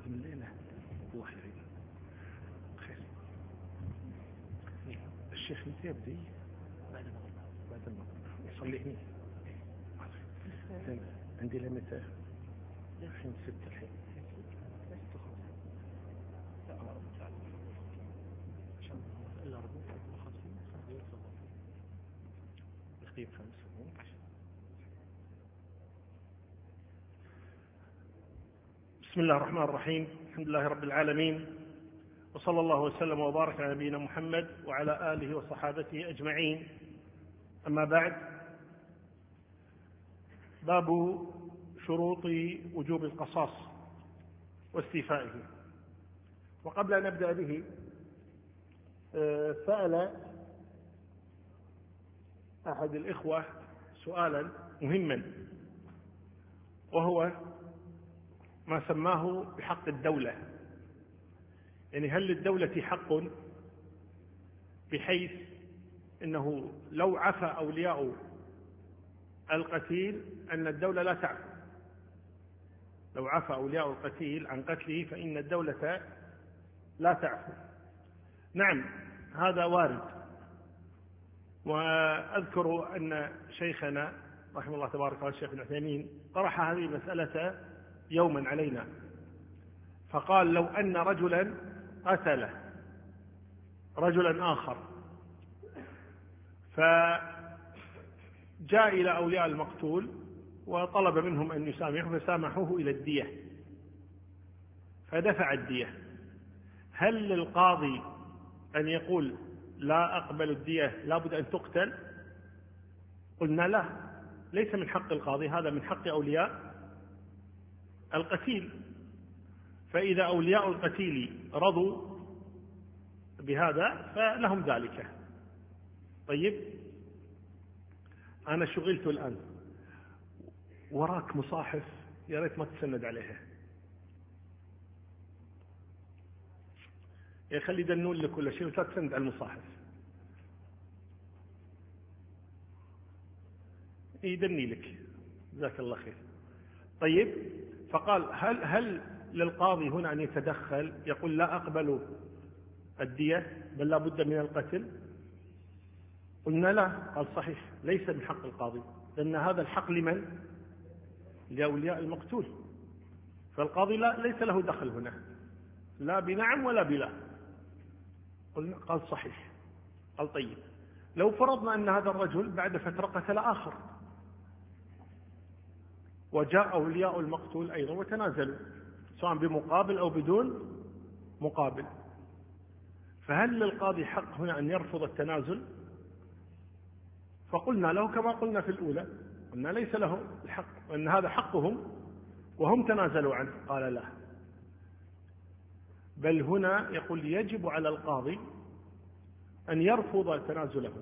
هذه من الليلة الله يعين خير. الشيخ متى يبدي؟ بعد المغرب يصلي هنا. عندي لمتى؟ الحين 6 الحين. تقريبا 5. بسم الله الرحمن الرحيم. الحمد لله رب العالمين، وصلى الله وسلم وبارك على نبينا محمد وعلى آله وصحابته أجمعين. أما بعد، باب شروط وجوب القصاص واستيفائه. وقبل أن نبدأ به، سأل أحد الإخوة سؤالا مهما، وهو ما سماه بحق الدولة. يعني هل للدولة حق بحيث أنه لو عفى أولياء القتيل أن الدولة لا تعفو؟ لو عفى أولياء القتيل عن قتله فإن الدولة لا تعفو. نعم، هذا وارد. وأذكر أن شيخنا رحمه الله تبارك وتعالى الشيخ ابن عثيمين طرح هذه المسألة يوما علينا، فقال: لو أن رجلا قتل رجلا آخر فجاء إلى أولياء المقتول وطلب منهم أن يسامحوا، فسامحوه إلى الدية، فدفع الدية، هل للقاضي أن يقول: لا أقبل الدية، لا بد أن تقتل؟ قلنا: لا، ليس من حق القاضي، هذا من حق أولياء القتيل. فإذا أولياء القتيل رضوا بهذا فلهم ذلك. طيب، أنا شغلت الآن، وراك مصاحف، يا ريت ما تسند عليها، يخلي دنون لك كل شيء ولا تسند على المصاحف، يدني لك، جزاك الله خير. طيب، فقال: هل للقاضي هنا أن يتدخل يقول: لا أقبل الدية بل لا بد من القتل؟ قلنا: لا. قال: صحيح، ليس من حق القاضي، لأن هذا الحق لمن؟ لأولياء المقتول، فالقاضي ليس له دخل هنا، لا بنعم ولا بلا. قلنا: قال: صحيح. قال: طيب، لو فرضنا أن هذا الرجل بعد فترة قتل آخر، وجاء أولياء المقتول أيضا وتنازلوا سواء بمقابل أو بدون مقابل، فهل للقاضي حق هنا أن يرفض التنازل؟ فقلنا له كما قلنا في الأولى، قلنا ليس له الحق، وأن هذا حقهم وهم تنازلوا عنه. قال: لا، بل هنا يقول: يجب على القاضي أن يرفض تنازله،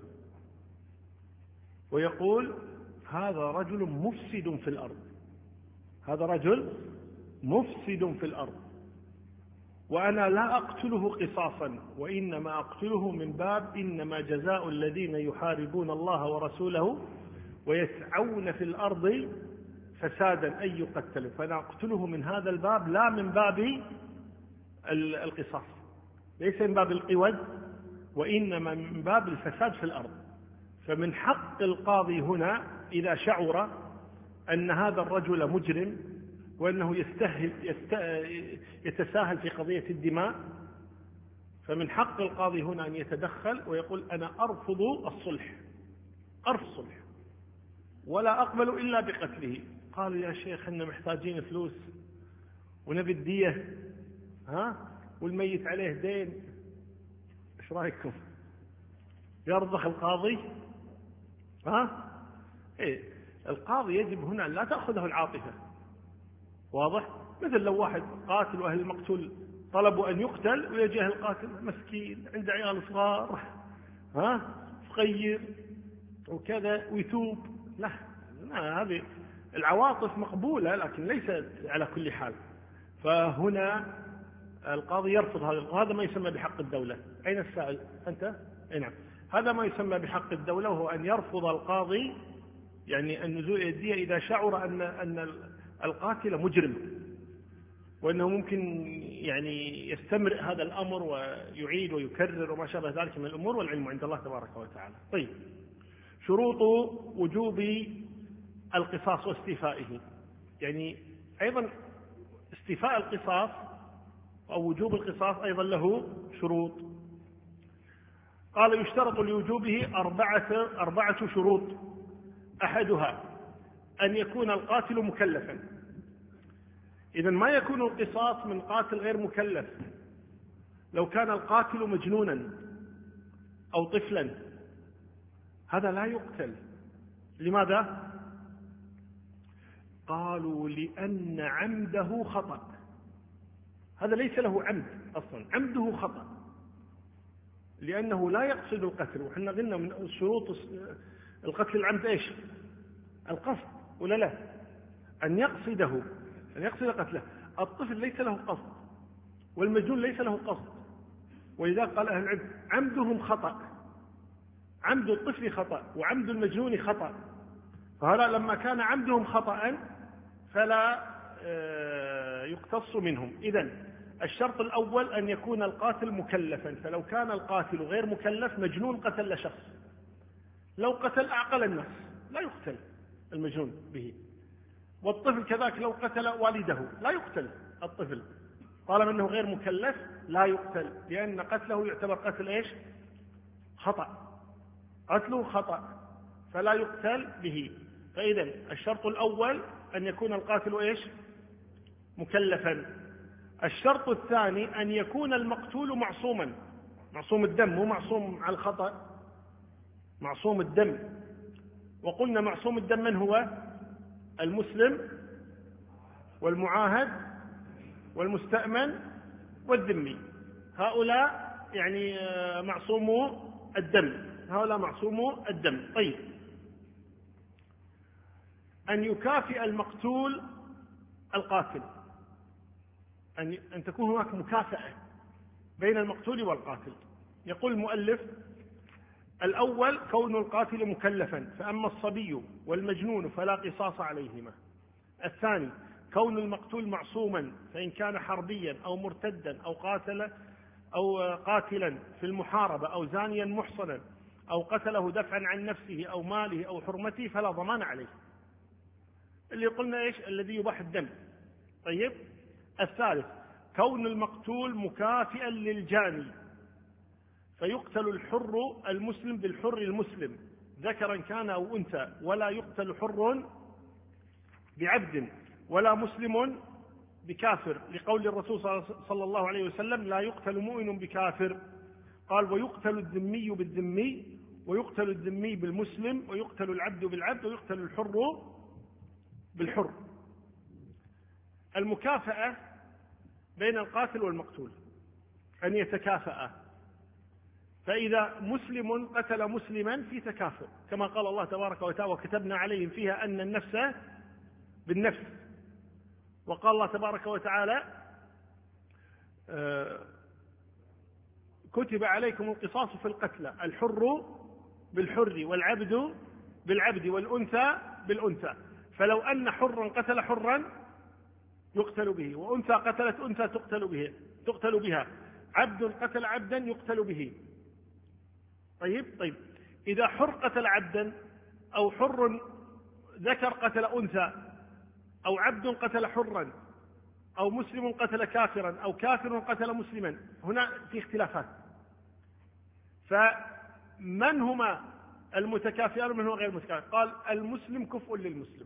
ويقول: هذا رجل مفسد في الأرض، هذا رجل مفسد في الأرض، وأنا لا أقتله قصاصا، وإنما أقتله من باب إنما جزاء الذين يحاربون الله ورسوله ويسعون في الأرض فسادا أن يقتلوا، فأنا أقتله من هذا الباب، لا من باب القصاص، ليس من باب القود، وإنما من باب الفساد في الأرض. فمن حق القاضي هنا إذا شعر أن هذا الرجل مجرم وأنه يتساهل في قضية الدماء، فمن حق القاضي هنا أن يتدخل ويقول: أنا أرفض الصلح، أرفض الصلح ولا أقبل إلا بقتله. قالوا: يا شيخ، إحنا محتاجين فلوس ونبي الدية، والميت عليه دين، إيش رأيكم؟ يرضخ القاضي؟ إيه، القاضي يجب هنا أن لا تأخذه العاطفة، واضح؟ مثل لو واحد قاتل وأهل المقتول طلبوا أن يقتل، ويجي أهل القاتل مسكين عنده عيال صغار، صغير وكذا، ويتوب. لا، هذه العواطف مقبولة لكن ليست على كل حال. فهنا القاضي يرفض هذا ما يسمى بحق الدولة. أين السائل؟ أنت؟ نعم، هذا ما يسمى بحق الدولة، وهو أن يرفض القاضي يعني النزول إلى الدية إذا شعر أن القاتل مجرم. وأنه ممكن يعني يستمر هذا الأمر ويعيد ويكرر وما شابه ذلك من الأمور، والعلم عند الله تبارك وتعالى. طيب، شروط وجوب القصاص واستيفائه، يعني أيضا استيفاء القصاص أو وجوب القصاص أيضا له شروط. قال: يشترط لوجوبه أربعة شروط. أحدها أن يكون القاتل مكلفا. إذن ما يكون القصاص من قاتل غير مكلف. لو كان القاتل مجنونا أو طفلا هذا لا يقتل. لماذا؟ قالوا: لأن عمده خطأ. هذا ليس له عمد أصلا، عمده خطأ، لأنه لا يقصد القتل. وحنا قلنا من شروط القتل العمد إيش؟ القصد، ولا لا؟ أن يقصده، أن يقصد قتله. الطفل ليس له قصد، والمجنون ليس له قصد، ولذلك قال أهل العلم: عمدهم خطأ. عمد الطفل خطأ وعمد المجنون خطأ، فهذا لما كان عمدهم خطأ فلا يقتص منهم. إذن الشرط الأول أن يكون القاتل مكلفا، فلو كان القاتل غير مكلف مجنون قتل شخص، لو قتل أعقل الناس لا يقتل المجنون به، والطفل كذلك لو قتل والده لا يقتل الطفل، طالما أنه غير مكلف لا يقتل، لأن قتله يعتبر قتل إيش؟ خطأ، قتله خطأ، فلا يقتل به. فإذا الشرط الأول أن يكون القاتل إيش؟ مكلفا. الشرط الثاني أن يكون المقتول معصوما، معصوم الدم، مو معصوم على الخطأ، معصوم الدم. وقلنا معصوم الدم من هو؟ المسلم والمعاهد والمستأمن والذمي، هؤلاء يعني معصومو الدم، هؤلاء معصومو الدم. طيب، أن يكافئ المقتول القاتل، أن تكون هناك مكافأة بين المقتول والقاتل. يقول المؤلف: الأول كون القاتل مكلفا، فأما الصبي والمجنون فلا قصاص عليهما. الثاني كون المقتول معصوما، فإن كان حربيا أو مرتدا أو قاتلا في المحاربة أو زانيا محصنا أو قتله دفعا عن نفسه أو ماله أو حرمته فلا ضمان عليه، اللي قلنا إيش؟ الذي يباح الدم. طيب، الثالث كون المقتول مكافئا للجاني، فيقتل الحر المسلم بالحر المسلم ذكرا كان أو أنثى، ولا يقتل حر بعبد ولا مسلم بكافر، لقول الرسول صلى الله عليه وسلم: لا يقتل مؤمن بكافر. قال: ويقتل الذمي بالذمي، ويقتل الذمي بالمسلم، ويقتل العبد بالعبد، ويقتل الحر بالحر. المكافأة بين القاتل والمقتول أن يتكافأ، فإذا مسلم قتل مسلما في تكافؤ، كما قال الله تبارك وتعالى: وكتبنا عليهم فيها أن النفس بالنفس. وقال الله تبارك وتعالى: كتب عليكم القصاص في القتلى، الحر بالحر والعبد بالعبد والأنثى بالأنثى. فلو أن حرا قتل حرا يقتل به، وأنثى قتلت أنثى تقتل بها، عبد قتل عبدا يقتل به. طيب، إذا حر قتل عبدا، أو حر ذكر قتل أنثى، أو عبد قتل حرا، أو مسلم قتل كافرا، أو كافر قتل مسلما، هنا في اختلافات. فمن هما المتكافئان ومن هو غير المتكافئ؟ قال: المسلم كفء للمسلم،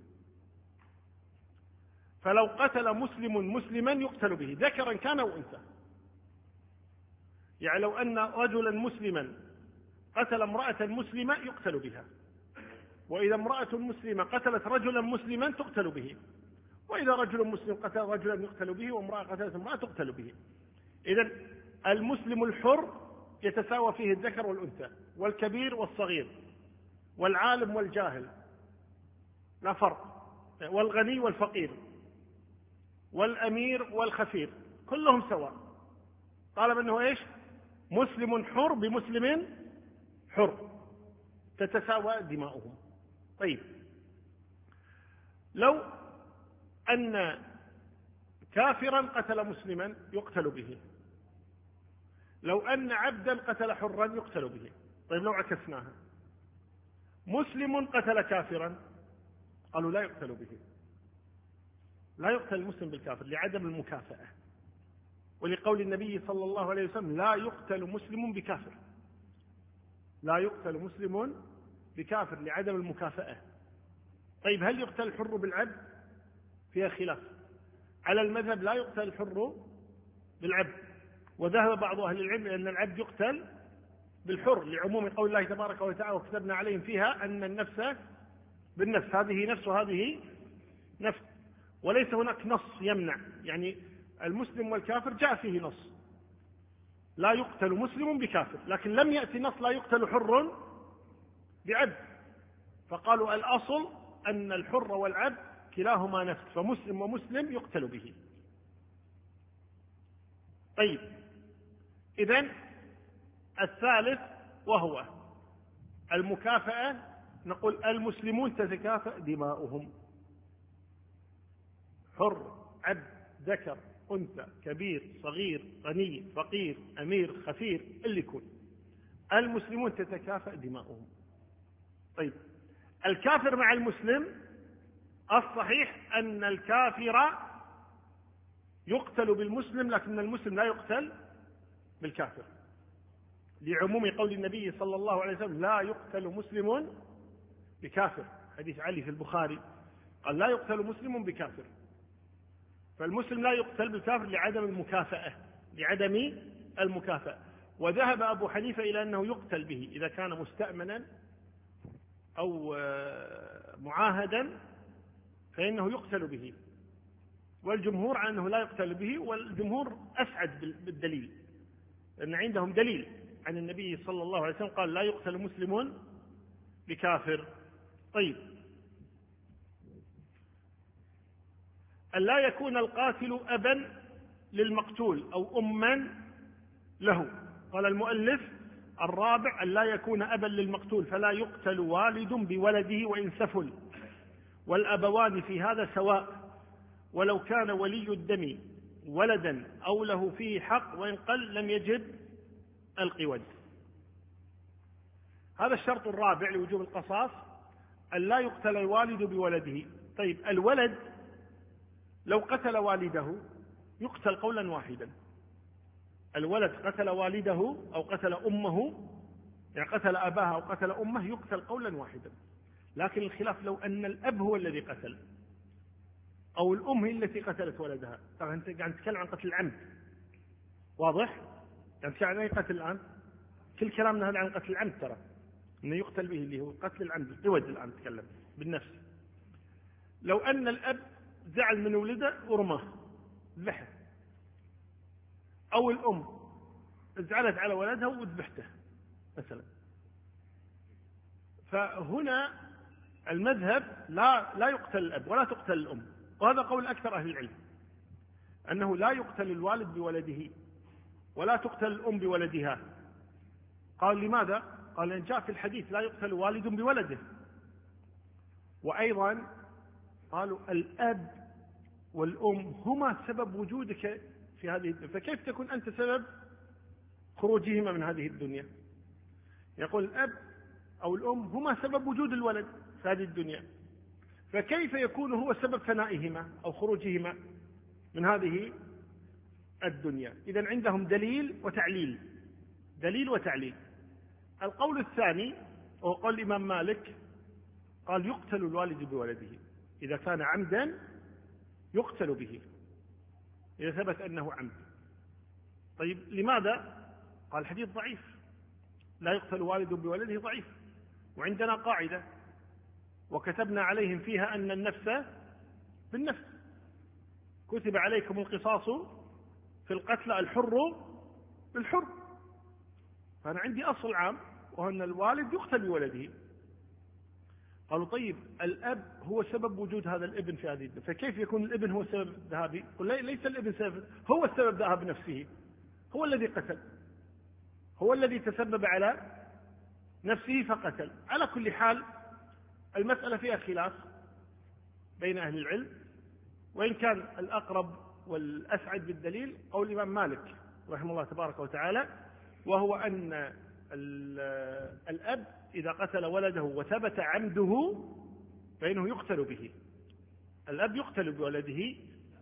فلو قتل مسلم مسلما يقتل به ذكرا كان أو أنثى. يعني لو أن رجلا مسلما قتل امرأة مسلمة يقتل بها، وإذا امرأة مسلمة قتلت رجلا مسلما تقتل به، وإذا رجل مسلم قتل رجلا يقتل به، وامرأة قتلت امرأة تقتل به. إذن المسلم الحر يتساوى فيه الذكر والأنثى، والكبير والصغير، والعالم والجاهل لا فرق، والغني والفقير، والأمير والخفير، كلهم سواء، طالما أنه إيش؟ مسلم حر بمسلم حر، تتساوى دماؤهم. طيب، لو أن كافرا قتل مسلما يقتل به، لو أن عبدا قتل حرا يقتل به. طيب لو عكسناها، مسلم قتل كافرا، قالوا لا يقتل به، لا يقتل المسلم بالكافر لعدم المكافأة، ولقول النبي صلى الله عليه وسلم لا يقتل مسلم بكافر، لا يقتل مسلم بكافر لعدم المكافأة. طيب هل يقتل الحر بالعبد؟ فيها خلاف. على المذهب لا يقتل الحر بالعبد، وذهب بعض أهل العلم أن العبد يقتل بالحر لعموم قول الله تبارك وتعالى وكتبنا عليهم فيها أن النفس بالنفس، هذه نفس وهذه نفس، وليس هناك نص يمنع، يعني المسلم والكافر جاء فيه نص لا يقتل مسلم بكافر، لكن لم يأتي نص لا يقتل حر بعبد، فقالوا الأصل أن الحر والعبد كلاهما نفس، فمسلم ومسلم يقتل به. طيب إذن الثالث وهو المكافأة، نقول المسلمون تتكافأ دماؤهم، حر عبد ذكر أنثى كبير صغير غني فقير أمير خفير اللي يكون، المسلمون تتكافأ دماؤهم. طيب الكافر مع المسلم، الصحيح أن الكافر يقتل بالمسلم لكن المسلم لا يقتل بالكافر، لعموم قول النبي صلى الله عليه وسلم لا يقتل مسلم بكافر، حديث علي في البخاري قال لا يقتل مسلم بكافر، فالمسلم لا يقتل بالكافر لعدم المكافأة، لعدم المكافأة. وذهب أبو حنيفة إلى أنه يقتل به إذا كان مستأمنا أو معاهدا فإنه يقتل به، والجمهور على أنه لا يقتل به، والجمهور أسعد بالدليل، لأن عندهم دليل عن النبي صلى الله عليه وسلم قال لا يقتل مسلم بكافر. طيب أن لا يكون القاتل أبا للمقتول أو أما له، قال المؤلف الرابع أن لا يكون أبا للمقتول، فلا يقتل والد بولده وإن سفل، والأبوان في هذا سواء، ولو كان ولي الدم ولدا أو له فيه حق وإن قل لم يجب القود. هذا الشرط الرابع لوجوب القصاص، أن لا يقتل الوالد بولده. طيب الولد لو قتل والده يقتل قولا واحدا، الولد قتل والده أو قتل أمه، يعني قتل أباها أو قتل أمه يقتل قولا واحدا، لكن الخلاف لو أن الأب هو الذي قتل أو الأم هي التي قتلت ولدها. طبعا أنت قاعد تتكلم عن قتل العمد، واضح؟ يعني عن أي قتل الآن؟ كل كلامنا هذا عن قتل العمد، ترى أنه يقتل به اللي هو قتل العمد القود، الآن نتكلم بالنفس. لو أن الأب زعل من ولده ورماه ذبحه، أو الأم زعلت على ولدها وذبحته مثلا، فهنا المذهب لا يقتل الأب ولا تقتل الأم، وهذا قول أكثر أهل العلم أنه لا يقتل الوالد بولده ولا تقتل الأم بولدها. قال لماذا؟ قال إن جاء في الحديث لا يقتل والد بولده، وأيضا قالوا الأب والأم هما سبب وجودك في هذه الدنيا، فكيف تكون أنت سبب خروجهما من هذه الدنيا؟ يقول الأب أو الأم هما سبب وجود الولد في هذه الدنيا، فكيف يكون هو سبب فنائهما أو خروجهما من هذه الدنيا؟ إذن عندهم دليل وتعليل، دليل وتعليل. القول الثاني هو قول الإمام مالك، قال يقتل الوالد بولده، إذا كان عمدا يقتل به إذا ثبت أنه عمد. طيب لماذا؟ قال الحديث ضعيف، لا يقتل والد بولده ضعيف، وعندنا قاعدة وكتبنا عليهم فيها أن النفس بالنفس، كتب عليكم القصاص في القتلى الحر بالحر، فأنا عندي أصل عام وهو أن الوالد يقتل بولده. قالوا طيب الأب هو سبب وجود هذا الابن في هذه الدنيا، فكيف يكون الابن هو سبب ذهابه؟ قل ليس الابن سبب، هو السبب ذهاب نفسه، هو الذي قتل، هو الذي تسبب على نفسه فقتل. على كل حال المسألة فيها خلاف بين أهل العلم، وإن كان الأقرب والأسعد بالدليل قول الإمام مالك رحمه الله تبارك وتعالى، وهو أن الأب إذا قتل ولده وثبت عمده فإنه يقتل به. الأب يقتل بولده.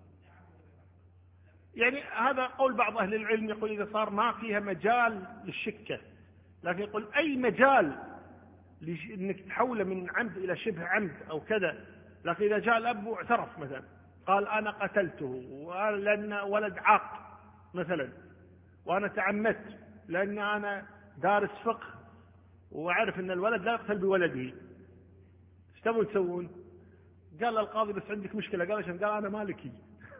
يعني هذا قول بعض أهل العلم، يقول إذا صار ما فيها مجال للشكة، لكن يقول أي مجال أنك تحوله من عمد إلى شبه عمد أو كذا. لكن إذا جاء الأب واعترف مثلا قال أنا قتلته لأن ولد عاق مثلا، وأنا تعمدت لأن أنا دارس فقه وأعرف أن الولد لا يقتل بولده، ايش تبون تسوون؟ قال القاضي بس عندك مشكلة. قال عشان قال أنا مالكي.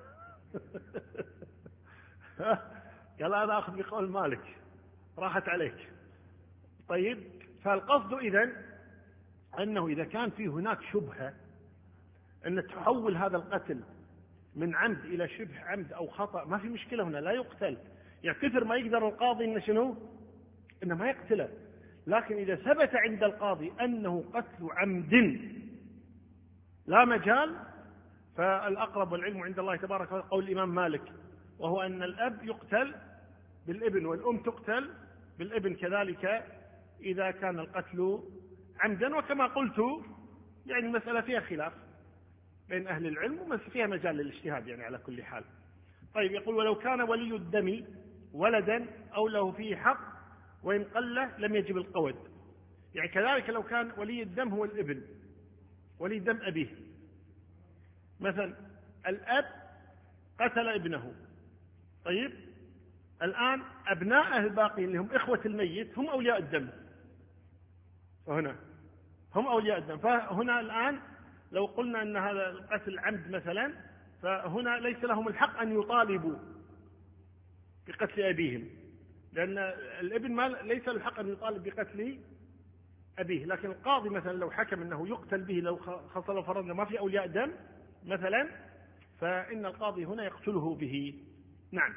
قال أنا أخذ بقول مالك، راحت عليك. طيب، فالقصد إذن أنه إذا كان في هناك شبهة أن تحول هذا القتل من عمد إلى شبه عمد أو خطأ، ما في مشكلة هنا، لا يقتل. يعني كثر ما يقدر القاضي إنه شنو؟ إنه ما يقتله. لكن إذا ثبت عند القاضي أنه قتل عمد لا مجال، فالأقرب والعلم عند الله تبارك وتعالى قول الإمام مالك، وهو أن الأب يقتل بالابن والأم تقتل بالابن كذلك إذا كان القتل عمدا. وكما قلت يعني المسألة فيها خلاف بين أهل العلم وما فيها مجال للاجتهاد يعني على كل حال. طيب، يقول ولو كان ولي الدم ولدا أو له فيه حق وإن قل لم يجب القود. يعني كذلك لو كان ولي الدم هو الابن، ولي دم أبيه مثلا، الأب قتل ابنه. طيب، الآن أبناءه الباقين اللي هم إخوة الميت هم أولياء الدم، فهنا هم أولياء الدم. فهنا الآن لو قلنا أن هذا القتل عمد مثلا، فهنا ليس لهم الحق أن يطالبوا بقتل أبيهم، لأن الابن ليس له الحق أن يطالب بقتل أبيه. لكن القاضي مثلا لو حكم أنه يقتل به، لو خاصة فرضنا ما في أولياء دم مثلا، فإن القاضي هنا يقتله به. نعم.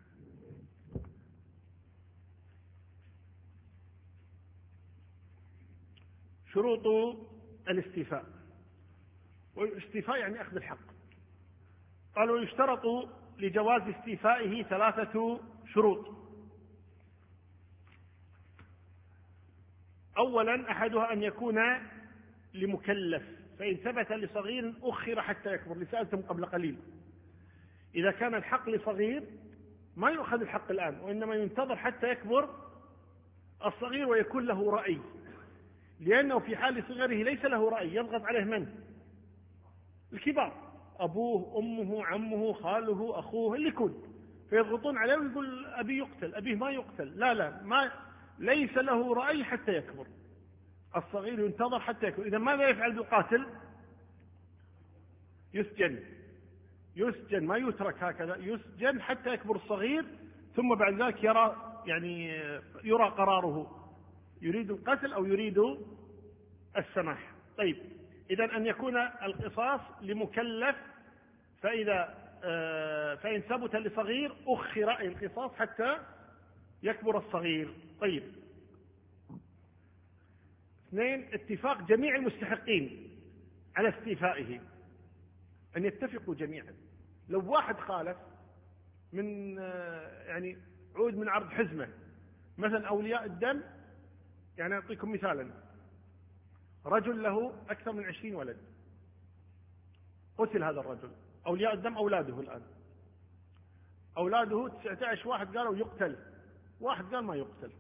شروط الاستيفاء. والاستيفاء يعني أخذ الحق. قالوا يشترط لجواز استيفائه 3 شروط. أولا أحدها أن يكون لمكلف، فإن ثبت لصغير أخر حتى يكبر، لسألتم قبل قليل. إذا كان الحق لصغير ما يؤخذ الحق الآن، وإنما ينتظر حتى يكبر الصغير ويكون له رأي، لأنه في حال صغره ليس له رأي. يضغط عليه من؟ الكبار، أبوه أمه عمه خاله أخوه اللي يكون، فيضغطون عليه ويقول أبي يقتل، أبيه ما يقتل. لا ما ليس له رأي حتى يكبر. الصغير ينتظر حتى يكبر. إذا ماذا يفعل بالقاتل؟ يسجن، ما يترك هكذا، يسجن حتى يكبر الصغير، ثم بعد ذلك يرى قراره، يريد القتل أو يريد السماح. طيب، إذن أن يكون القصاص لمكلف، فإن ثبت لصغير أخر القصاص حتى يكبر الصغير. طيب، 2 اتفاق جميع المستحقين على استيفائه، أن يتفقوا جميعا. لو واحد خالف من يعني عود من عرض حزمة مثلا، أولياء الدم، يعني أعطيكم مثالا، رجل له أكثر من 20 ولد، قتل هذا الرجل، أولياء الدم أولاده الآن، أولاده 19 واحد قالوا يقتل، واحد قال ما يقتل،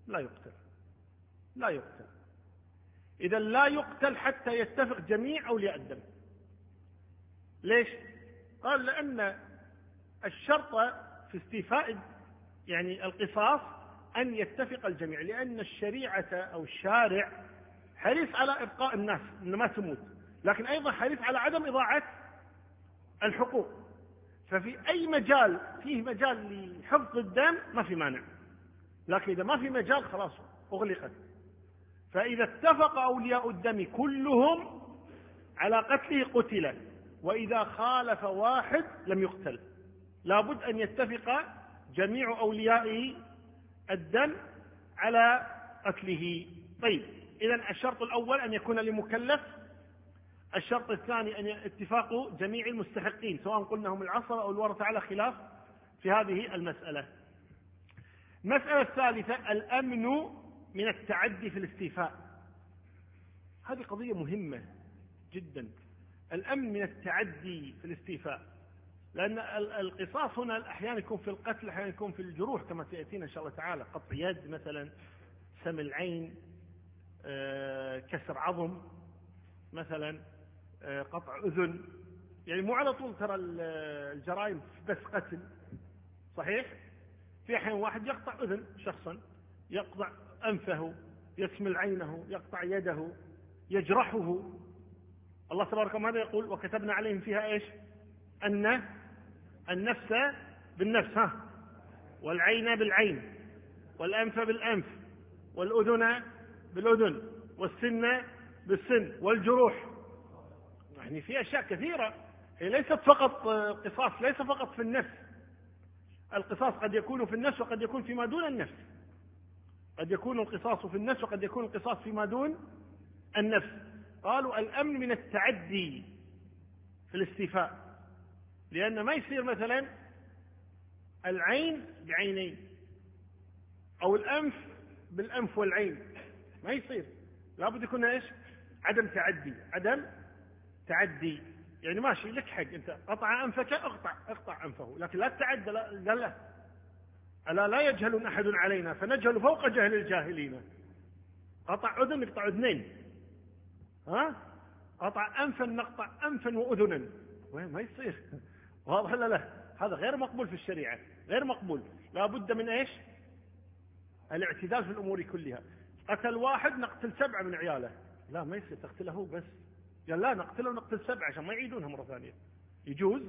لا يقتل. إذا لا يقتل حتى يتفق جميع أولياء الدم. ليش؟ قال لأن الشرط في استيفاء يعني القصاص أن يتفق الجميع، لأن الشريعة أو الشارع حريص على إبقاء الناس إن ما تموت، لكن أيضا حريص على عدم إضاعة الحقوق. ففي أي مجال فيه مجال لحفظ الدم ما في مانع، لكن إذا ما في مجال خلاص أغلقت. فإذا اتفق أولياء الدم كلهم على قتله قتل، وإذا خالف واحد لم يقتل. لابد أن يتفق جميع أولياء الدم على قتله. طيب، إذن الشرط الأول أن يكون لمكلف. الشرط الثاني أن اتفاق جميع المستحقين سواء قلنا هم العصبة أو الورثة على خلاف في هذه المسألة. المسألة الثالثة الأمن من التعدي في الاستيفاء. هذه قضية مهمة جدا، الأمن من التعدي في الاستيفاء، لأن القصاص هنا أحيانا يكون في القتل، أحيانا يكون في الجروح كما سيأتينا إن شاء الله تعالى، قطع يد مثلا، سم العين، كسر عظم مثلا، قطع أذن. يعني مو على طول ترى الجرائم بس قتل، صحيح؟ في أحيان واحد يقطع أذن شخصا، يقطع أنفه، يسمل عينه، يقطع يده، يجرحه. الله تبارك وتعالى يقول وكتبنا عليهم فيها إيش؟ أن النفس بالنفس والعين بالعين والأنف بالأنف والأذن بالأذن والسن بالسن والجروح. يعني في أشياء كثيرة، هي ليست فقط قصاص، ليس فقط في النفس. القصاص قد يكون في النفس وقد يكون فيما دون النفس، قد يكون القصاص في النفس وقد يكون القصاص فيما دون النفس. قالوا الأمن من التعدي في الاستيفاء، لأن ما يصير مثلا العين بعينين أو الأنف بالأنف والعين، ما يصير، لابد يكون إيش؟ عدم تعدي، عدم تعدي. يعني ماشي لك حق، أنت قطع أنفك اقطع أنفه، لكن لا تتعدى. لا ألا لا يجهل أحد علينا فنجهل فوق جهل الجاهلين. قطع أذن نقطع أذنين، قطع أنفا نقطع أنفا وأذنا، وين ما يصير. واضح لا هذا غير مقبول في الشريعة، غير مقبول. لا بد من إيش؟ الاعتدال في الأمور كلها. قتل واحد نقتل 7 من عياله، لا ما يصير تقتله بس، قال لا نقتله ونقتل 7 عشان ما يعيدونها مرة ثانية. يجوز؟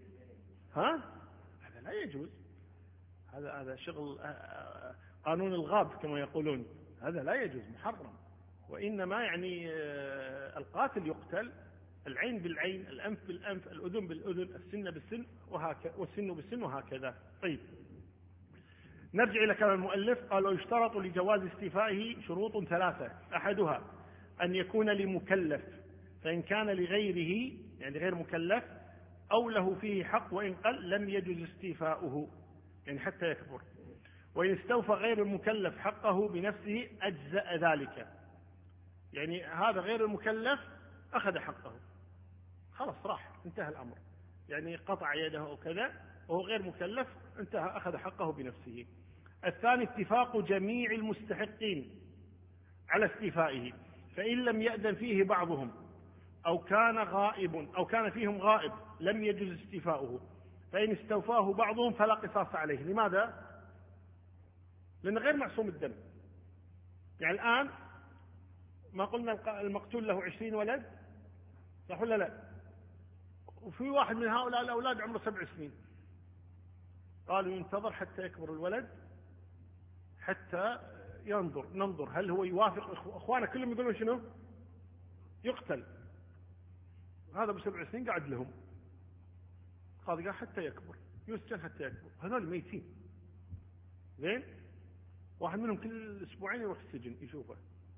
هذا لا يجوز، هذا شغل قانون الغاب كما يقولون، هذا لا يجوز، محرم. وإنما يعني القاتل يقتل، العين بالعين، الأنف بالأنف، الأذن بالأذن، السن بالسن، والسن بالسن، وهكذا. طيب نرجع إلى كلام المؤلف. قال ويشترط لجواز استيفائه شروط 3، أحدها أن يكون لمكلف، فإن كان لغيره يعني غير مكلف أو له فيه حق وإن قل لم يجوز استيفاؤه، يعني حتى يكبر. وإن استوفى غير المكلف حقه بنفسه أجزأ ذلك، يعني هذا غير المكلف أخذ حقه، خلاص راح انتهى الأمر، يعني قطع يده أو كذا وهو غير مكلف، انتهى أخذ حقه بنفسه. الثاني اتفاق جميع المستحقين على استيفائه، فإن لم يأذن فيه بعضهم أو كان غائب أو كان فيهم غائب لم يجوز استيفاؤه، فإن استوفاه بعضهم فلا قصاص عليه. لماذا؟ لأنه غير معصوم الدم. يعني الآن ما قلنا المقتول له 20 ولد، صح ولا لا؟ وفي واحد من هؤلاء الأولاد عمره 7 سنين، قالوا ينتظر حتى يكبر الولد حتى ننظر هل هو يوافق. أخوانه كلهم يقولون شنو؟ يقتل. هذا ب 7 سنين قاعد لهم، قال حتى يكبر، يسجن حتى يكبر. هذول ميتين، زين؟ واحد منهم كل أسبوعين يروح السجن يشوفه،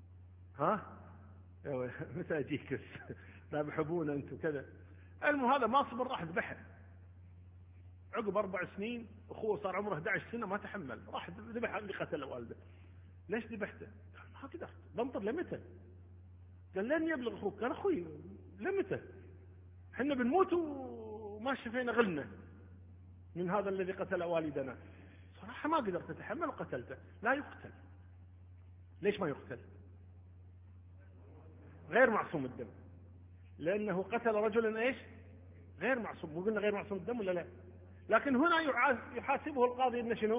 متى أجيك لا بحبونا أنتم كذا. المهم هذا ما صبر، راح ذبحه. عقب 4 سنين أخوه صار عمره 11 سنة ما تحمل، راح ذبح اللي قتل والده. ليش ذبحته؟ ما قدرت، بنطر لمتى؟ قال لن يبلغ أخوك. قال أخوي لمتى؟ حنا بنموت وما شفينا غلنا من هذا الذي قتل والدنا. صراحة ما قدرت أتحمل وقتلته. لا يقتل. ليش ما يقتل؟ غير معصوم الدم، لأنه قتل رجلا إيش؟ غير معصوم. وقلنا غير معصوم الدم ولا لا؟ لكن هنا يحاسبه القاضي إنه شنو؟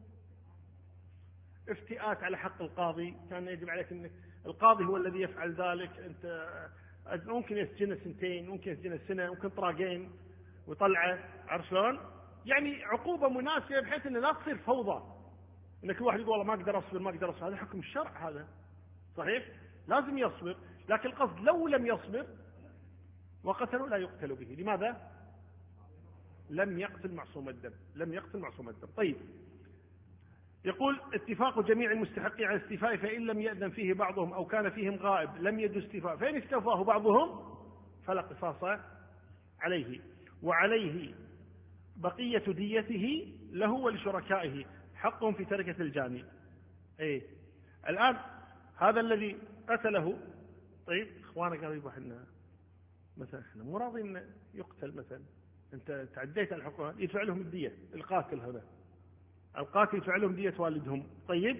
افتئات على حق القاضي. كان يجب عليك أن القاضي هو الذي يفعل ذلك. أنت ممكن يسجن 2 ممكن يسجن سنة، ممكن طراقين وطلعه، عرف شلون؟ يعني عقوبة مناسبة بحيث أنه لا تصير فوضى، إن كل واحد يقول والله ما أقدر أصبر ما أقدر أصبر. هذا حكم الشرع، هذا صحيح، لازم يصبر. لكن القصد لو لم يصبر وقتلوا لا يقتل به. لماذا؟ لم يقتل معصوم الدم، لم يقتل معصوم الدم. طيب يقول اتفاق جميع المستحقين على استيفائه، فإن لم يأذن فيه بعضهم أو كان فيهم غائب لم يجوز استيفاء، فإن استوفاه بعضهم فلا قصاص عليه، وعليه بقية ديته له ولشركائه حق في تركة الجاني. الآن هذا الذي قتله، طيب إخوانك قالوا يبقى احنا مثلا احنا مو راضين يقتل مثلا، أنت تعديت على الحقوق، يدفع لهم الدية. القاتل هذا القاتل يدفع لهم دية والدهم. طيب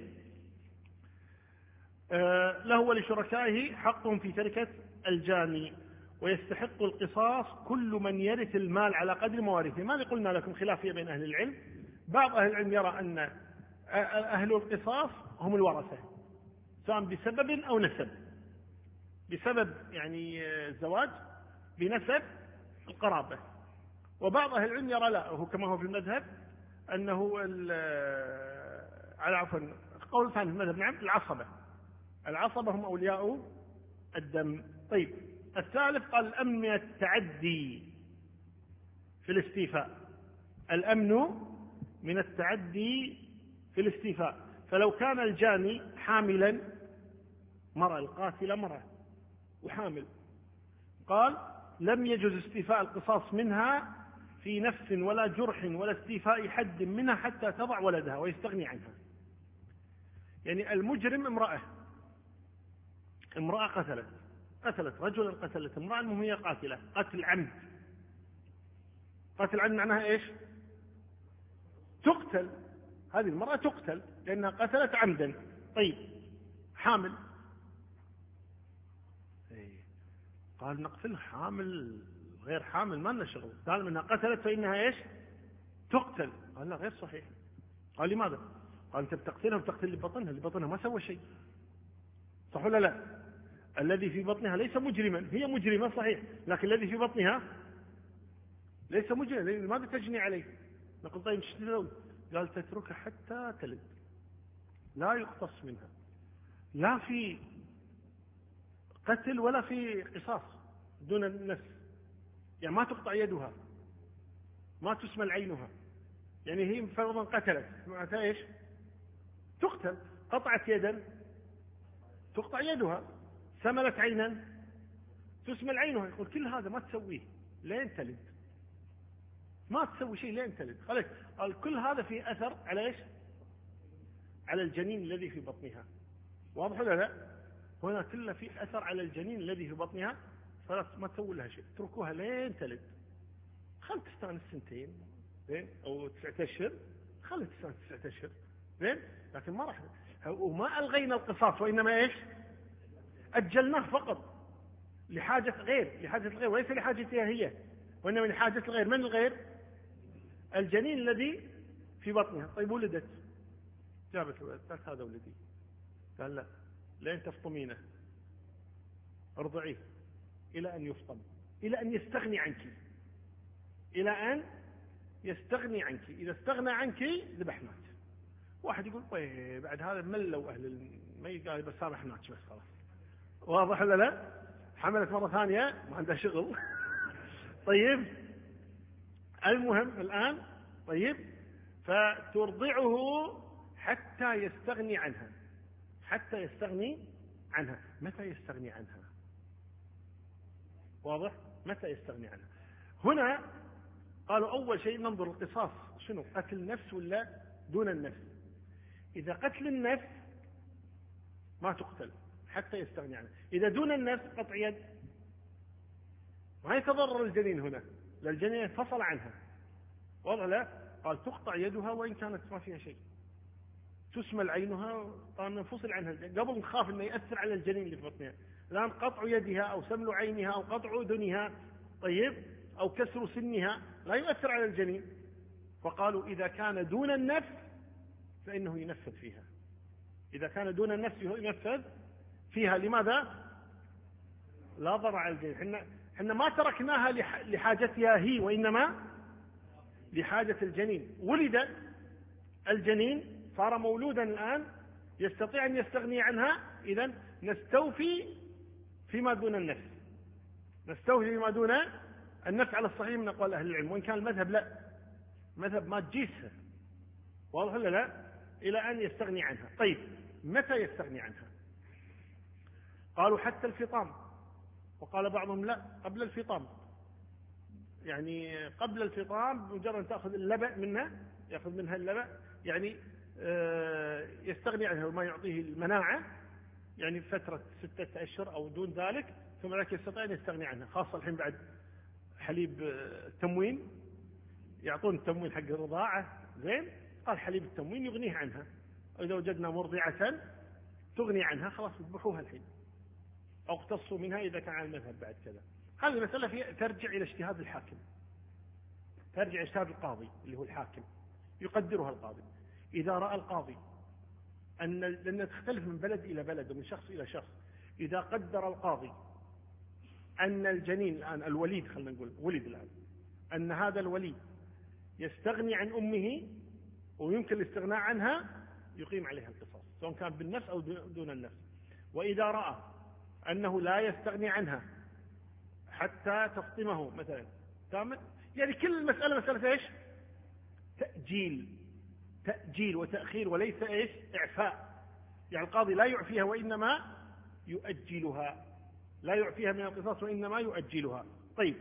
له ولشركائه حق في تركة الجاني، ويستحق القصاص كل من يرث المال على قدر موارثه. ما قلنا لكم خلافية بين أهل العلم، بعض أهل العلم يرى أن أهل القصاص هم الورثة سواء بسبب أو نسب، بسبب يعني الزواج، بنسب القرابة. وبعض أهل العلم يرى لا، هو كما هو في المذهب أنه على عفوا قول ثاني في المذهب، نعم، العصبة هم أولياء الدم. طيب الثالث قال الأمن من التعدي في الاستيفاء، الأمن من التعدي في الاستيفاء. فلو كان الجاني حاملا، مرأة القاتلة مرأة وحامل، قال لم يجوز استيفاء القصاص منها في نفس ولا جرح ولا استيفاء حد منها حتى تضع ولدها ويستغني عنها. يعني المجرم امرأة قتلت رجلا، قتلت امرأة، المهم هي قاتلة قتل عمد. قتل عمد معناها ايش؟ تقتل، هذه المرأة تقتل لأنها قتلت عمدا. طيب حامل، قال نقتل حامل غير حامل ما لنا شغل، قال منها قتلت فإنها ايش؟ تقتل. قال لا غير صحيح. قال لماذا؟ قال انت بتقتلها وبتقتل اللي بطنها، اللي بطنها ما سوى شيء، صح ولا لا؟ الذي في بطنها ليس مجرما، هي مجرمة صحيح، لكن الذي في بطنها ليس مجرما، لماذا تجني عليه؟ نقول طيب ايش تسوي؟ قال تتركها حتى تلد، لا يقتص منها، لا في قتل ولا في قصاص دون النفس. يعني ما تقطع يدها، ما تسمل عينها، يعني هي فرضا قتلت معناتها ايش؟ تقتل. قطعت يدا تقطع يدها، سملت عينا تسمل عينها. يقول كل هذا ما تسويه لين تلد، ما تسوي شيء لين تلد. قال كل هذا فيه أثر على ايش؟ على الجنين الذي في بطنها. واضح ولا لا؟ هنا كله فيه أثر على الجنين الذي في بطنها، فلا ما تسوي لها شيء، اتركوها لين تلد. خل تستانس سنتين زين او 9 أشهر، خل تستانس 9 أشهر زين، لكن ما راح، وما ألغينا القصاص، وإنما ايش؟ أجلناه فقط لحاجة الغير وليس لحاجتها هي، وإنما لحاجة الغير. من الغير؟ الجنين الذي في بطنها. طيب ولدت، جابت الولد، قالت هذا ولدي، قال لا لين تفطمينه، ارضعيه إلى أن يفطم، إلى أن يستغني عنك، إلى أن يستغني عنك. إذا استغنى عنك ذبحناك. واحد يقول طيب بعد هذا ملوا أهل الميت، قال بس سامحناك بس خلاص. واضح ولا لا؟ حملت مرة ثانية ما عندها شغل. طيب المهم الآن، طيب فترضعه حتى يستغني عنها، حتى يستغني عنها. متى يستغني عنها؟ واضح؟ متى يستغني عنها؟ هنا قالوا أول شيء ننظر القصاص شنو، قتل النفس ولا دون النفس؟ إذا قتل النفس ما تقتل حتى يستغني عنها. إذا دون النفس قطع يد ما يتضرر الجنين هنا، للجنين انفصل عنها. واضح لا؟ قال تقطع يدها وإن كانت ما فيها شيء، تسمل عينها، قال ننفصل عنها قبل نخاف أنه يأثر على الجنين اللي في بطنها. الآن قطع يدها أو سمل عينها أو قطع أذنها، طيب، أو كسر سنها لا يؤثر على الجنين. فقالوا إذا كان دون النفس فإنه ينفذ فيها، إذا كان دون النفس ينفذ فيها. لماذا؟ لا ضرر على الجنين. حنا ما تركناها لحاجتها هي، وإنما لحاجة الجنين. ولد الجنين، صار مولودا الآن، يستطيع أن يستغني عنها. إذن نستوفي فيما دون النفس، نستوفي فيما دون النفس على الصحيح من أقوال أهل العلم، وإن كان المذهب لا، مذهب ما تجيسها. واضح ولا لا؟ إلى أن يستغني عنها. طيب متى يستغني عنها؟ قالوا حتى الفطام، وقال بعضهم لا، قبل الفطام، يعني قبل الفطام بمجرد أن تأخذ اللبأ منها، يأخذ منها اللبأ يعني يستغني عنها وما يعطيه المناعة، يعني فترة 6 أشهر أو دون ذلك، ثم ذلك يستطيع أن يستغني عنها، خاصة الحين بعد حليب التموين، يعطون التموين حق الرضاعة زين، قال حليب التموين يغنيه عنها، إذا وجدنا مرضعة تغني عنها خلاص اذبحوها الحين أو اقتصوا منها إذا كان على المذهب بعد كذا. هذه المسألة ترجع إلى اجتهاد الحاكم، ترجع إلى اجتهاد القاضي اللي هو الحاكم، يقدرها القاضي. إذا رأى القاضي لأن تختلف من بلد إلى بلد ومن شخص إلى شخص، إذا قدر القاضي أن الجنين الآن الوليد، خلينا نقول ولد الآن، أن هذا الوليد يستغني عن أمه ويمكن الاستغناء عنها، يقيم عليها القصاص سواء كان بالنفس أو دون النفس. وإذا رأى أنه لا يستغني عنها حتى تفطمه مثلا، يعني كل المسألة مسألة إيش؟ تأجيل وتأخير، وليس إيش؟ إعفاء. يعني القاضي لا يعفيها وإنما يؤجلها، لا يعفيها من القصاص وإنما يؤجلها. طيب،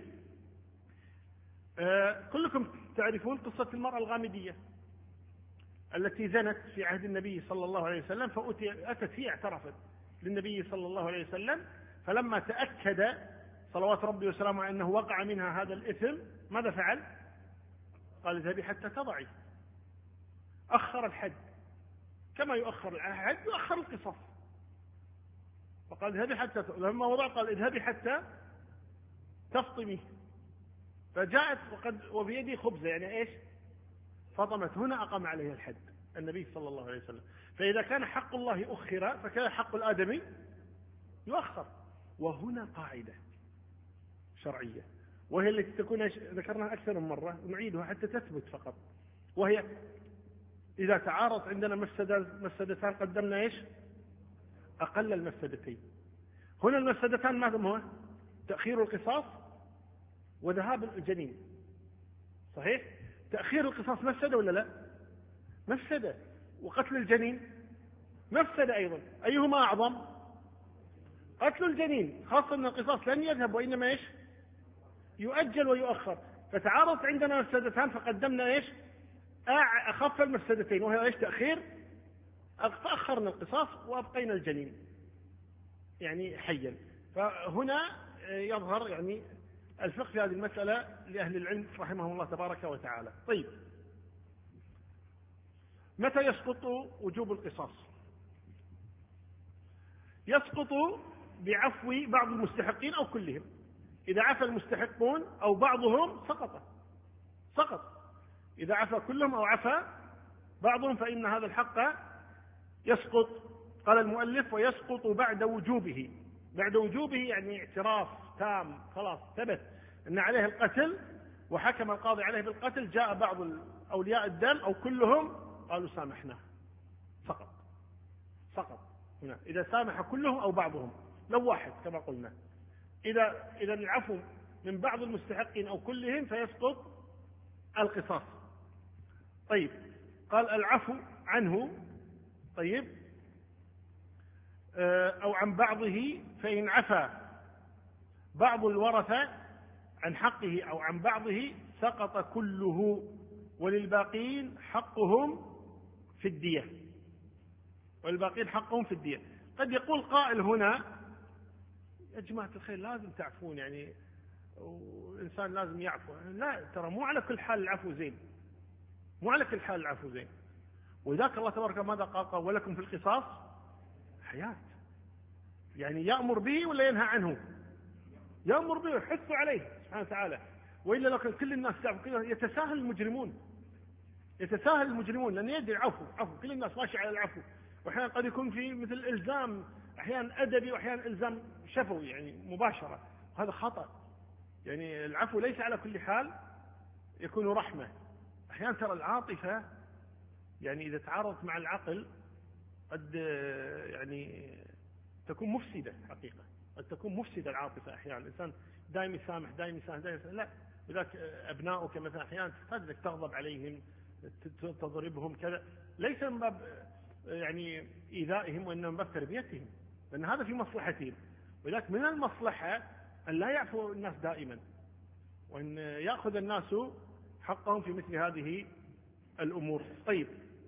كلكم تعرفون قصة المرأة الغامدية التي زنت في عهد النبي صلى الله عليه وسلم، فأتت هي اعترفت للنبي صلى الله عليه وسلم، فلما تأكد صلوات ربي وسلامه أنه وقع منها هذا الإثم ماذا فعل؟ قال اذهبي حتى تضعي، أخر الحد كما يؤخر الحد يؤخر القصاص، فقال اذهبي حتى، لما وضع قال اذهبي حتى تفطمي، فجاءت وبيدي خبزة، يعني ايش؟ فطمت، هنا أقام عليها الحد النبي صلى الله عليه وسلم. فإذا كان حق الله أخر فكان حق الآدمي يؤخر. وهنا قاعدة شرعية وهي التي تكون ذكرناها أكثر من مرة ونعيدها حتى تثبت فقط، وهي إذا تعارض عندنا مفسدتان قدمنا ايش؟ أقل المفسدتين. هنا المفسدتان ماذا هو؟ تأخير القصاص وذهاب الجنين، صحيح؟ تأخير القصاص مفسدة ولا لا؟ مفسدة. وقتل الجنين مفسدة أيضا. أيهما أعظم؟ قتل الجنين، خاصة أن القصاص لن يذهب وإنما إيش؟ يؤجل ويؤخر. فتعارض عندنا مفسدتان فقدمنا إيش؟ أخف المفسدتين، وهي إيش؟ تأخير، فأخرنا القصاص وأبقينا الجنين يعني حيا. فهنا يظهر يعني الفقه في هذه المسألة لأهل العلم رحمهم الله تبارك وتعالى. طيب، متى يسقط وجوب القصاص؟ يسقط بعفو بعض المستحقين أو كلهم. إذا عفى المستحقون أو بعضهم سقط. إذا عفى كلهم أو عفى بعضهم فإن هذا الحق يسقط. قال المؤلف ويسقط بعد وجوبه. بعد وجوبه يعني اعتراف تام، خلاص ثبت أن عليه القتل وحكم القاضي عليه بالقتل، جاء بعض أولياء الدم أو كلهم قالوا سامحناه، سقط هنا. إذا سامح كلهم أو بعضهم، لو واحد كما قلنا، إذا العفو من بعض المستحقين أو كلهم فيسقط القصاص. طيب، قال العفو عنه، طيب، أو عن بعضه، فإن عفى بعض الورثة عن حقه أو عن بعضه سقط كله، وللباقين حقهم في الدية. قد يقول قائل هنا يا جماعة الخير لازم تعفون، يعني والإنسان لازم يعفو. لا، ترى مو على كل حال العفو زين، وذاك الله تبارك ماذا قال؟ ولكم في القصاص حياة. يعني يأمر به ولا ينهى عنه؟ يأمر به ويحث عليه سبحانه وتعالى. وإلا لو كان كل الناس تعفو يتساهل المجرمون لأن يدري عفو كل الناس ماشي على العفو. وأحيانا قد يكون في مثل إلزام أحيانا أدبي وأحيانا إلزام شفوي يعني مباشرة، وهذا خطأ. يعني العفو ليس على كل حال يكون رحمة. أحيانا ترى العاطفة يعني إذا تعارضت مع العقل قد يعني تكون مفسدة حقيقة، قد تكون مفسدة العاطفة. أحيانا الإنسان دائما يسامح لا، بذلك أبنائك مثلا أحيانا تحتاج أنك تغضب عليهم، تضربهم كذا، ليس من باب يعني إيذائهم وإنما من باب تربيتهم، لأن هذا في مصلحتهم. ولذلك من المصلحة أن لا يعفو الناس دائما، وأن يأخذ الناس حقهم في مثل هذه الأمور. طيب،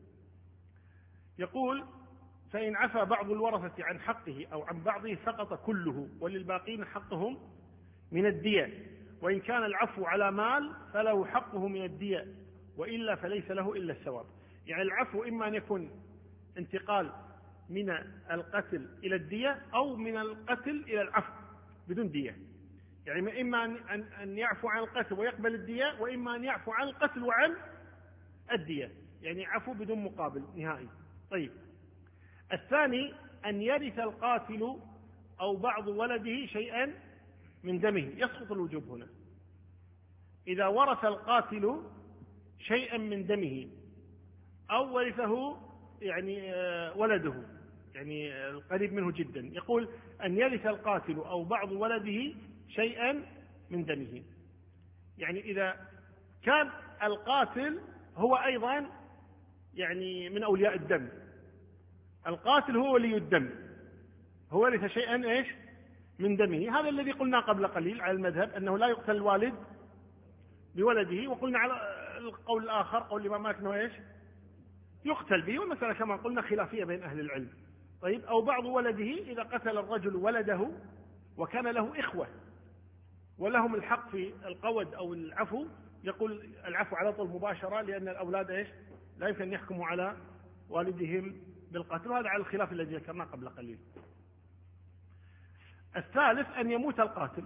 يقول: فإن عفى بعض الورثة عن حقه أو عن بعضه سقط كله، وللباقين حقهم من الدية، وإن كان العفو على مال فله حقه من الدية، وإلا فليس له إلا الثواب. يعني العفو إما أن يكون انتقال من القتل إلى الدية، أو من القتل إلى العفو بدون دية. يعني إما أن يعفو عن القتل ويقبل الدية، وإما أن يعفو عن القتل وعن الدية، يعني عفو بدون مقابل نهائي. طيب، الثاني أن يرث القاتل أو بعض ولده شيئا من دمه، يسقط الوجوب هنا. إذا ورث القاتل شيئا من دمه أو ورثه يعني ولده، يعني القريب منه جدا، يقول أن يرث القاتل أو بعض ولده شيئا من دمه. يعني إذا كان القاتل هو أيضا يعني من أولياء الدم، القاتل هو ولي الدم، هو ورث شيئا إيش من دمه. هذا الذي قلنا قبل قليل على المذهب أنه لا يقتل الوالد بولده، وقلنا على القول الآخر قول الإمام مالك أنه إيش يقتل به، والمسألة كما قلنا خلافية بين أهل العلم. طيب، أو بعض ولده، إذا قتل الرجل ولده وكان له إخوة ولهم الحق في القود أو العفو، يقول العفو على طول مباشرة، لأن الأولاد إيش لا يمكن أن يحكموا على والدهم بالقتل، وهذا على الخلاف الذي ذكرناه قبل قليل. الثالث أن يموت القاتل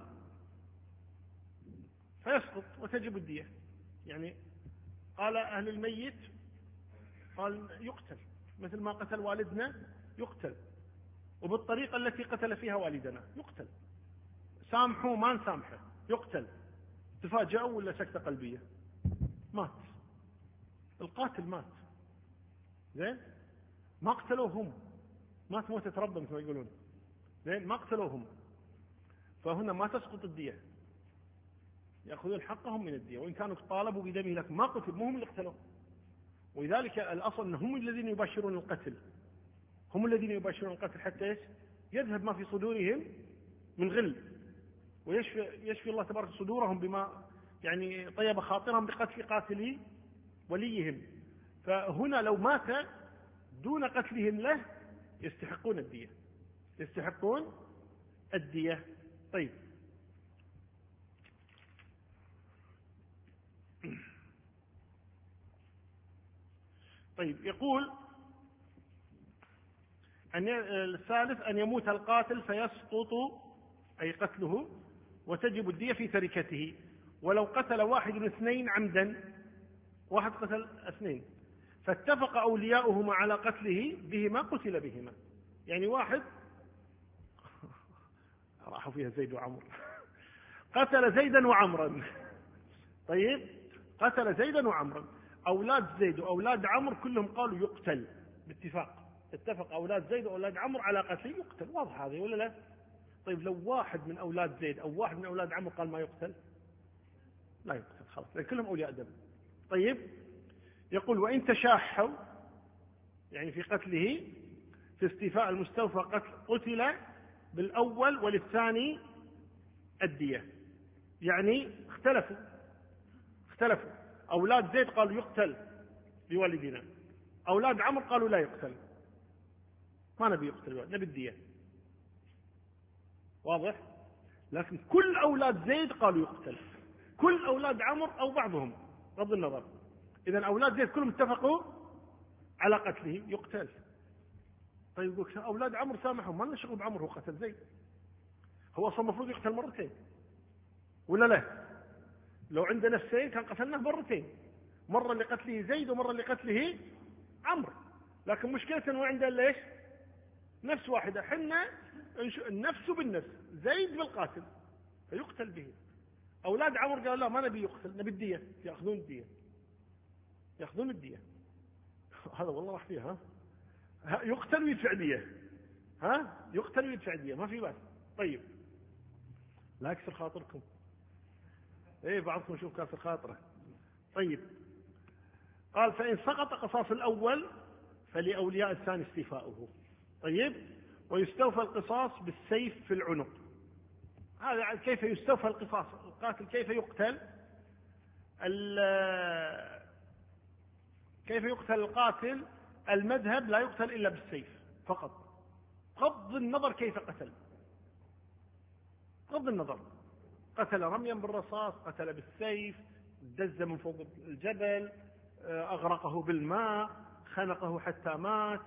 فيسقط وتجب الدية. يعني قال أهل الميت قال يقتل مثل ما قتل والدنا يقتل، وبالطريقة التي قتل فيها والدنا يقتل، سامحوا ما نسامحه يقتل، تفاجأوا ولا سكتة قلبية، مات القاتل، مات زين، ما قتلوهم، مات موتة ربهم مثل ما يقولون، زين، ما قتلوهم، فهنا ما تسقط الدية، يأخذون حقهم من الدية، وإن كانوا طالبوا بدمه لكن ما قتل، مو هم اللي قتلوا. ولذلك الأصل أن هم الذين يباشرون القتل، هم الذين يباشرون القتل حتى يذهب ما في صدورهم من غل، ويشفي الله تبارك صدورهم بما يعني طيب خاطرهم بقتل قاتلي وليهم. فهنا لو مات دون قتلهم له يستحقون الدية، يستحقون الدية. طيب، يقول الثالث أن يموت القاتل فيسقط أي قتله وتجب الدية في تركته. ولو قتل واحد من اثنين عمدا، واحد قتل اثنين فاتفق أولياؤهما على قتله بهما قتل بهما. يعني واحد راحوا فيها زيد وعمر قتل زيدا وعمرا، طيب، قتل زيدا وعمرا، أولاد زيد وأولاد عمر كلهم قالوا يقتل باتفاق، اتفق أولاد زيد وأولاد عمر على قتله يقتل، واضح هذا ولا لا؟ طيب، لو واحد من أولاد زيد أو واحد من أولاد عمر قال ما يقتل، لا يقتل خلاص، لأن كلهم أولياء دم. طيب، يقول وإن تشاحوا يعني في قتله في استيفاء المستوفى قتل بالأول وللثاني الدية. يعني اختلفوا، أولاد زيد قالوا يقتل بوالدنا، أولاد عمر قالوا لا يقتل، ما نبي يقتل، نبي الدية، واضح؟ لكن كل أولاد زيد قالوا يقتل، كل أولاد عمر أو بعضهم بغض النظر، إذن أولاد زيد كلهم اتفقوا على قتله يقتل. طيب، يقول أولاد عمر سامحوا، ما لنا شغل بعمر، هو قتل زيد، هو أصلا المفروض يقتل مرتين ولا لا؟ لو عندنا نفسين كان قتلناه مرتين، مرة لقتله زيد ومرة لقتله عمرو، لكن مشكلة أنه عندنا ليش نفس واحدة، حنا النفس بالنفس، زيد بالقاتل فيقتل به. أولاد عمرو قالوا لا ما نبي يقتل، نبي الدية، يأخذون الدية هذا والله راح فيها، يقتل ويدفع دية، يقتل ويدفع دية، ما في بس. طيب، لا يكسر خاطركم، بعضكم يشوف كاسر خاطره. طيب، قال فإن سقط قصاص الأول فلأولياء الثاني استيفاؤه. طيب، ويستوفى القصاص بالسيف في العنق، هذا كيف يستوفى القصاص، القاتل كيف يقتل، كيف يقتل القاتل. المذهب لا يقتل إلا بالسيف فقط، بغض النظر كيف قتل، بغض النظر، قتل رميا بالرصاص، قتل بالسيف، دز من فوق الجبل، أغرقه بالماء، خنقه حتى مات،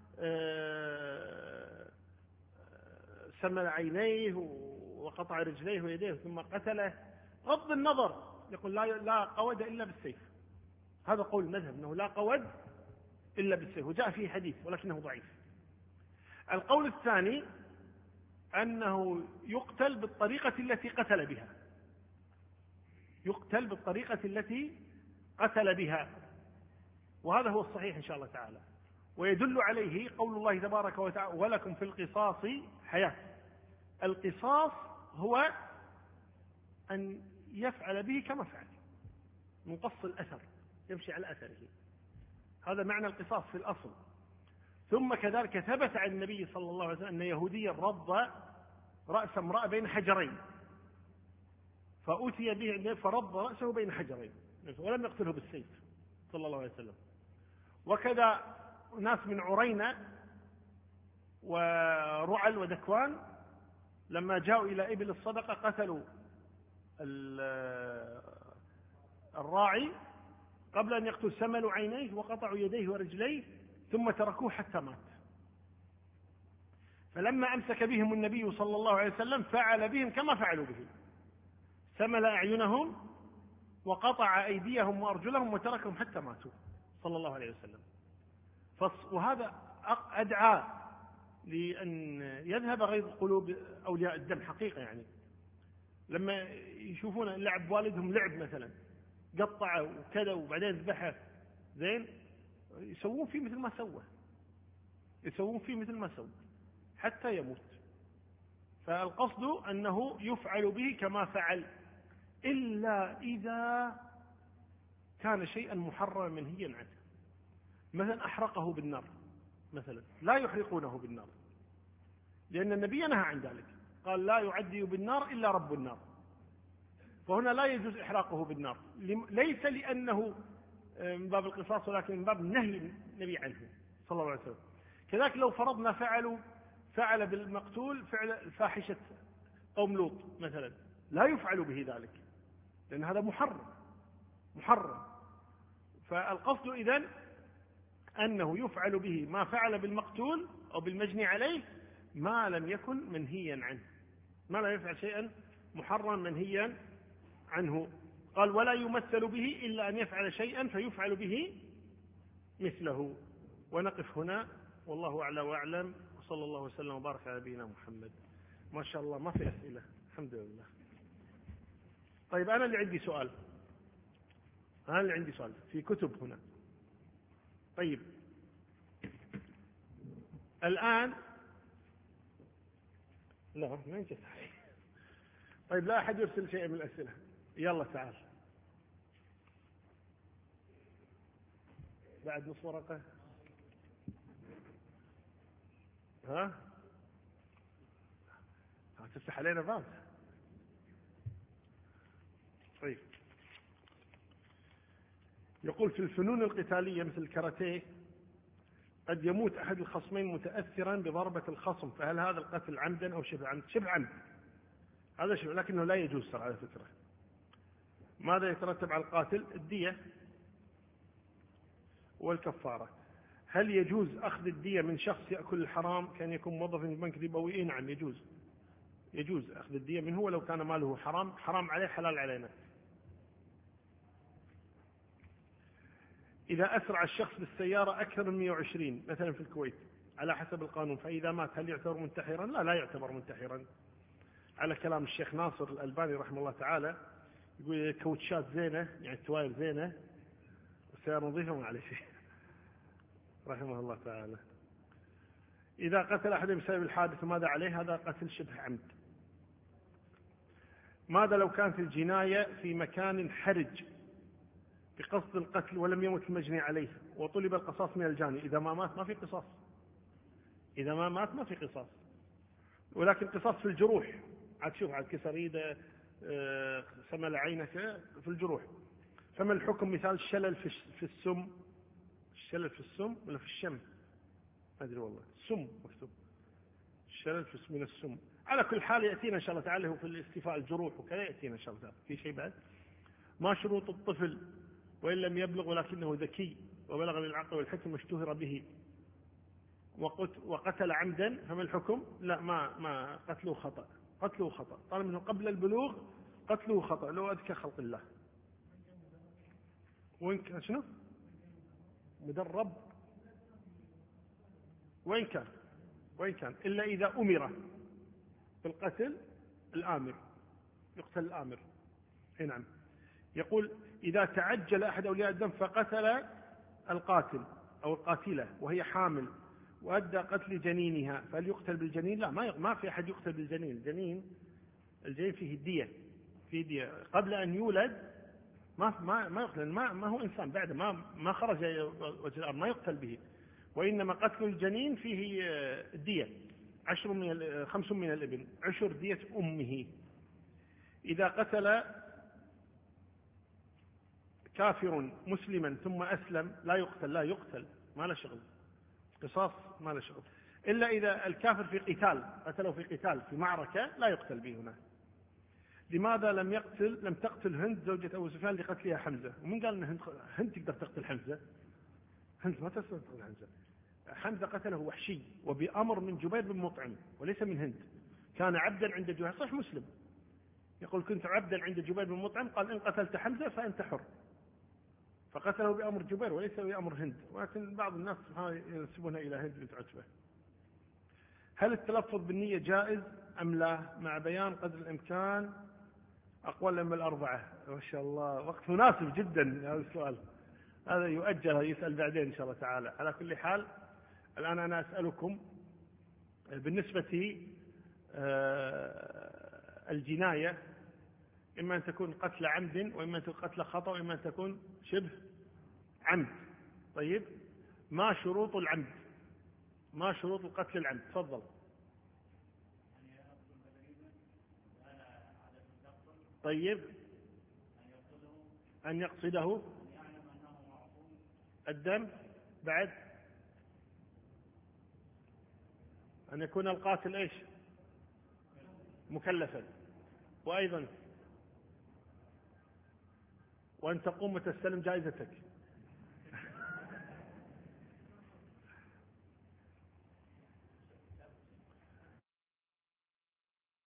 سمل عينيه وقطع رجليه ويديه ثم قتله، بغض النظر يقول لا قود إلا بالسيف. هذا قول المذهب أنه لا قود إلا بالسيف، وجاء فيه حديث ولكنه ضعيف. القول الثاني أنه يقتل بالطريقة التي قتل بها، يقتل بالطريقة التي قتل بها، وهذا هو الصحيح إن شاء الله تعالى. ويدل عليه قول الله تبارك وتعالى: ولكم في القصاص حياة. القصاص هو أن يفعل به كما فعل، مقص الأثر، يمشي على أثره، هذا معنى القصاص في الأصل. ثم كذلك ثبت عن النبي صلى الله عليه وسلم أن يهوديا رض رأس امرأة بين حجرين، فأتي به فرض رأسه بين حجرين ولم يقتله بالسيف صلى الله عليه وسلم. وكذا ناس من عرينة ورعل وذكوان لما جاءوا إلى إبل الصدقة قتلوا الراعي قبل أن يقتل، سملوا عينيه وقطعوا يديه ورجليه ثم تركوه حتى مات. فلما أمسك بهم النبي صلى الله عليه وسلم فعل بهم كما فعلوا به، سمل أعينهم وقطع أيديهم وأرجلهم وتركهم حتى ماتوا صلى الله عليه وسلم. وهذا أدعى لأن يذهب غيظ قلوب أولياء الدم حقيقة. يعني لما يشوفون لعب والدهم لعب مثلا قطعه وكذا وبعدين ذبحه زين، يسوون فيه مثل ما سوى، يسوون فيه مثل ما سوى حتى يموت. فالقصد أنه يفعل به كما فعل، إلا إذا كان شيئا محرما منهيا عنه، مثلا أحرقه بالنار مثلا، لا يحرقونه بالنار لأن النبي نهى عن ذلك، قال: لا يعدي بالنار إلا رب النار. فهنا لا يجوز إحراقه بالنار، ليس لأنه من باب القصاص ولكن من باب النهي النبي عنه صلى الله عليه وسلم. كذلك لو فرضنا فعل بالمقتول فعل فاحشة قوم لوط مثلا، لا يفعل به ذلك لأن هذا محرم. فالقصد إذن أنه يفعل به ما فعل بالمقتول أو بالمجني عليه ما لم يكن منهيا عنه، ما لا يفعل شيئا محرما منهيا عنه. قال: ولا يمثل به إلا أن يفعل شيئا فيفعل به مثله. ونقف هنا، والله أعلى وأعلم، وصلى الله وسلم وبارك على نبينا محمد. ما شاء الله ما في أسئلة، الحمد لله. طيب أنا اللي عندي سؤال، في كتب هنا. طيب الآن لا ما ينجح. طيب لا أحد يرسل شيء من الأسئلة، يلا تعال بعد نص ورقة. تفتح علينا باب. طيب يقول: في الفنون القتالية مثل الكاراتيه قد يموت أحد الخصمين متأثرا بضربة الخصم، فهل هذا القتل عمدا أو شبه عمد؟ شبه عمد، هذا شبه، لكنه لا يجوز على فكرة. ماذا يترتب على القاتل؟ الدية والكفارة. هل يجوز أخذ الدية من شخص يأكل الحرام كان يكون موظف في بنك ربوي؟ نعم يجوز أخذ الدية منه ولو كان ماله حرام عليه حلال علينا. إذا أسرع الشخص بالسيارة أكثر من 120 مثلا في الكويت على حسب القانون، فإذا مات هل يعتبر منتحرا؟ لا يعتبر منتحرا على كلام الشيخ ناصر الألباني رحمه الله تعالى، يقول كوتشات زينة يعني التواير زينة والسيارة نظيفة ما عليه شيء رحمه الله تعالى. إذا قتل أحد بسبب الحادث ماذا عليه؟ هذا قتل شبه عمد. ماذا لو كانت الجناية في مكان حرج بقصد القتل ولم يمت المجني عليه وطلب القصاص من الجاني؟ إذا ما مات ما في قصاص، ولكن قصاص في الجروح عاد شوف عاد كسر ايده، سمل عينك في الجروح. فما الحكم مثال الشلل في السم، الشلل في السم ولا في الشم؟ ما ادري والله، السم مكتوب، الشلل في من السم. على كل حال ياتينا ان شاء الله تعالى هو في الاستيفاء الجروح وكذا، ياتينا ان شاء الله تعالى. في شيء بعد؟ ما شروط الطفل وان لم يبلغ ولكنه ذكي وبلغ من العقل والحكم واشتهر به وقتل عمدا، فما الحكم؟ لا، ما قتله خطأ، قتله خطأ طالما انه قبل البلوغ، قتله خطأ لو أذكى خلق الله. وين كان شنو؟ مدرب، وين كان إلا إذا أمر بالقتل الآمر، يقتل الآمر. نعم. يقول إذا تعجل أحد أولياء الدم فقتل القاتل أو القاتلة وهي حامل وأدى قتل جنينها، فهل يقتل بالجنين؟ لا، ما في أحد يقتل بالجنين. الجنين فيه دية قبل أن يولد، ما يقتل، ما هو إنسان بعد ما خرج وجه الأرض، ما يقتل به. وإنما قتل الجنين فيه الدية، 5 من الابن، 10 دية أمه. إذا قتل كافر مسلما ثم أسلم لا يقتل، ما له شغل، قصاص ما له شغل، إلا إذا الكافر في قتال، قتله في قتال في معركة، لا يقتل به هنا. لماذا لم تقتل هند زوجة أبو سفيان لقتلها حمزة؟ ومن قال أن هند تقدر تقتل حمزة؟ هند ما تقدر تقتل حمزة. حمزة قتله وحشي وبأمر من جبير بن مطعم وليس من هند. كان عبدا عند جبير، صح مسلم يقول كنت عبدا عند جبير بن مطعم، قال إن قتلت حمزة فأنت حر، فقتله بأمر جبير وليس بأمر هند. ولكن بعض الناس ينسبونها إلى هند بنت عتبة. هل التلفظ بالنية جائز أم لا، مع بيان قدر الإمكان أقوال من الأربعة؟ ما شاء الله، وقت مناسب جدا هذا السؤال، هذا يؤجل يسأل بعدين إن شاء الله تعالى. على كل حال الآن أنا أسألكم بالنسبة الجناية، إما أن تكون قتل عمد وإما أن تكون قتل خطأ وإما أن تكون شبه عمد. طيب، ما شروط العمد؟ ما شروط القتل العمد؟ تفضل. طيب، أن يقصده الدم، بعد أن يكون القاتل إيش؟ مكلفا، وأيضا وأن تقوم وتستلم جائزتك.